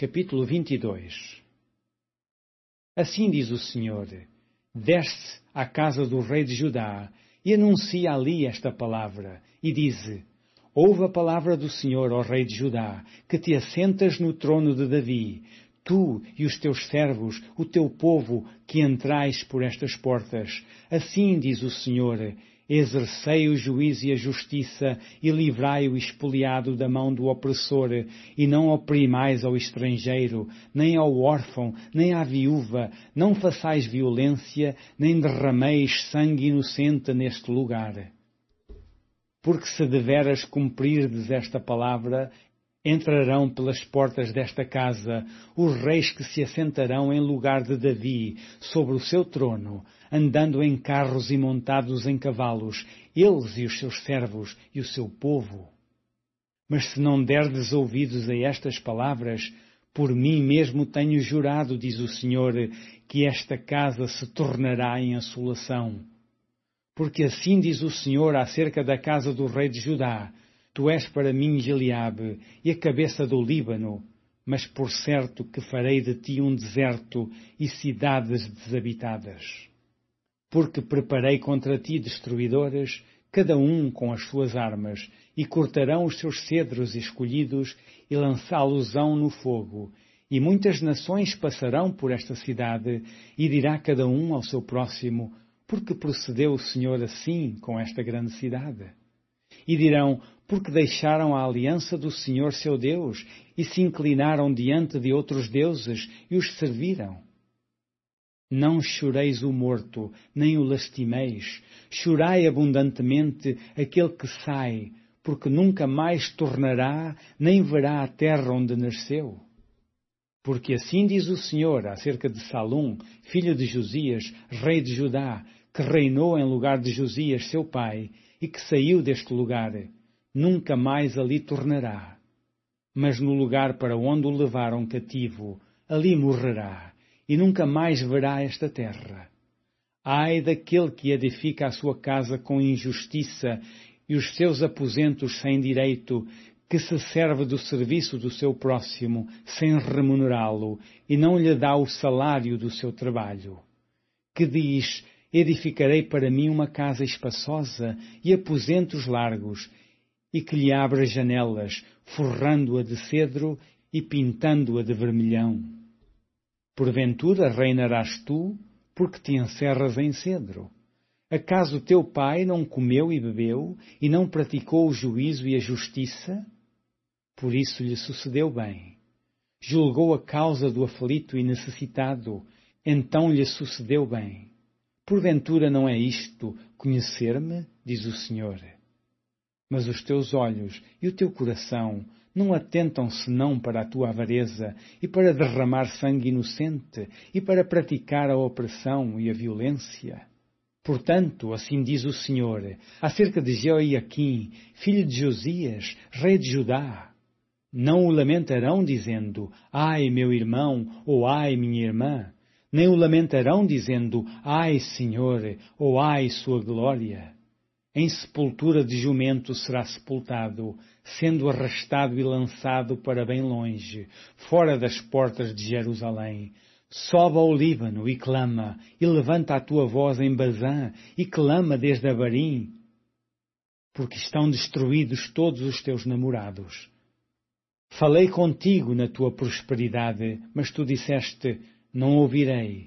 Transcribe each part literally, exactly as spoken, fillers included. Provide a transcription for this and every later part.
Capítulo vinte e dois. Assim diz o Senhor: desce à casa do rei de Judá e anuncia ali esta palavra, e dize: ouve a palavra do Senhor, ó rei de Judá, que te assentas no trono de Davi, tu e os teus servos, o teu povo, que entrais por estas portas. Assim diz o Senhor: exercei o juízo e a justiça, e livrai o expoliado da mão do opressor, e não oprimais ao estrangeiro, nem ao órfão, nem à viúva, não façais violência, nem derrameis sangue inocente neste lugar. Porque se deveras cumprirdes esta palavra, entrarão pelas portas desta casa os reis que se assentarão em lugar de Davi, sobre o seu trono, andando em carros e montados em cavalos, eles e os seus servos e o seu povo. Mas se não derdes ouvidos a estas palavras, por mim mesmo tenho jurado, diz o Senhor, que esta casa se tornará em assolação. Porque assim diz o Senhor acerca da casa do rei de Judá: tu és para mim Gileade e a cabeça do Líbano, mas por certo que farei de ti um deserto e cidades desabitadas. Porque preparei contra ti destruidores, cada um com as suas armas, e cortarão os seus cedros escolhidos e lançá-los-ão no fogo. E muitas nações passarão por esta cidade, e dirá cada um ao seu próximo: porque procedeu o Senhor assim com esta grande cidade? E dirão: porque deixaram a aliança do Senhor seu Deus, e se inclinaram diante de outros deuses, e os serviram. Não choreis o morto, nem o lastimeis, chorai abundantemente aquele que sai, porque nunca mais tornará, nem verá a terra onde nasceu. Porque assim diz o Senhor acerca de Salum, filho de Josias, rei de Judá, que reinou em lugar de Josias, seu pai, e que saiu deste lugar: nunca mais ali tornará. Mas no lugar para onde o levaram cativo, ali morrerá, e nunca mais verá esta terra. Ai daquele que edifica a sua casa com injustiça e os seus aposentos sem direito, que se serve do serviço do seu próximo, sem remunerá-lo, e não lhe dá o salário do seu trabalho. Que diz: edificarei para mim uma casa espaçosa e aposentos largos, e que lhe abra janelas, forrando-a de cedro e pintando-a de vermelhão. Porventura reinarás tu, porque te encerras em cedro? Acaso teu pai não comeu e bebeu, e não praticou o juízo e a justiça? Por isso lhe sucedeu bem. Julgou a causa do aflito e necessitado, então lhe sucedeu bem. Porventura não é isto conhecer-me, diz o Senhor? Mas os teus olhos e o teu coração não atentam senão para a tua avareza e para derramar sangue inocente e para praticar a opressão e a violência. Portanto, assim diz o Senhor acerca de Jeoiaquim, filho de Josias, rei de Judá: não o lamentarão dizendo: ai, meu irmão, ou ai, minha irmã, nem o lamentarão dizendo: ai, Senhor, ou ai, sua glória. Em sepultura de jumento será sepultado, sendo arrastado e lançado para bem longe, fora das portas de Jerusalém. Sobe ao Líbano e clama, e levanta a tua voz em Bazã, e clama desde Abarim, porque estão destruídos todos os teus namorados. Falei contigo na tua prosperidade, mas tu disseste: não ouvirei.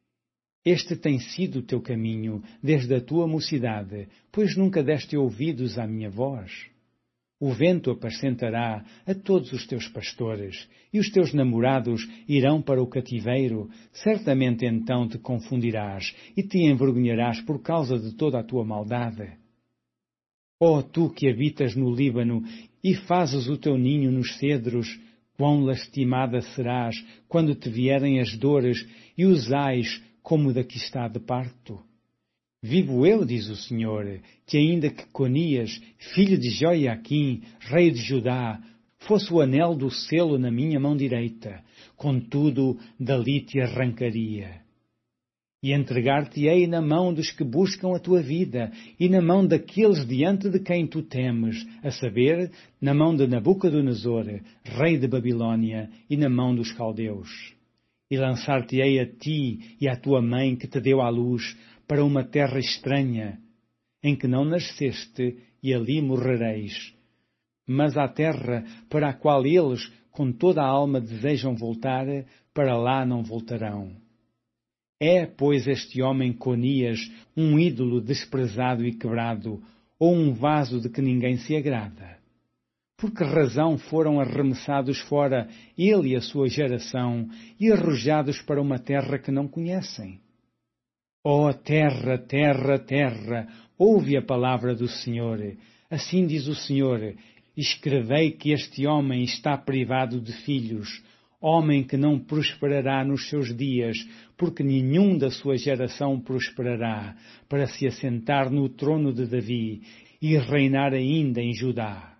Este tem sido o teu caminho desde a tua mocidade, pois nunca deste ouvidos à minha voz. O vento apacentará a todos os teus pastores, e os teus namorados irão para o cativeiro. Certamente então te confundirás e te envergonharás por causa de toda a tua maldade. Ó tu que habitas no Líbano e fazes o teu ninho nos cedros, quão lastimada serás quando te vierem as dores e os ais como da que está de parto. Vivo eu, diz o Senhor, que ainda que Conias, filho de Jeoiaquim, rei de Judá, fosse o anel do selo na minha mão direita, contudo dali te arrancaria. E entregar-te-ei na mão dos que buscam a tua vida, e na mão daqueles diante de quem tu temes, a saber, na mão de Nabucodonosor, rei de Babilônia, e na mão dos caldeus. E lançar-te-ei a ti e à tua mãe que te deu à luz, para uma terra estranha, em que não nasceste, e ali morrereis. Mas à terra para a qual eles, com toda a alma, desejam voltar, para lá não voltarão. É, pois, este homem Conias um ídolo desprezado e quebrado, ou um vaso de que ninguém se agrada? Por que razão foram arremessados fora ele e a sua geração e arrojados para uma terra que não conhecem? Ó terra, terra, terra, ouve a palavra do Senhor. Assim diz o Senhor: escrevei que este homem está privado de filhos, homem que não prosperará nos seus dias, porque nenhum da sua geração prosperará, para se assentar no trono de Davi e reinar ainda em Judá.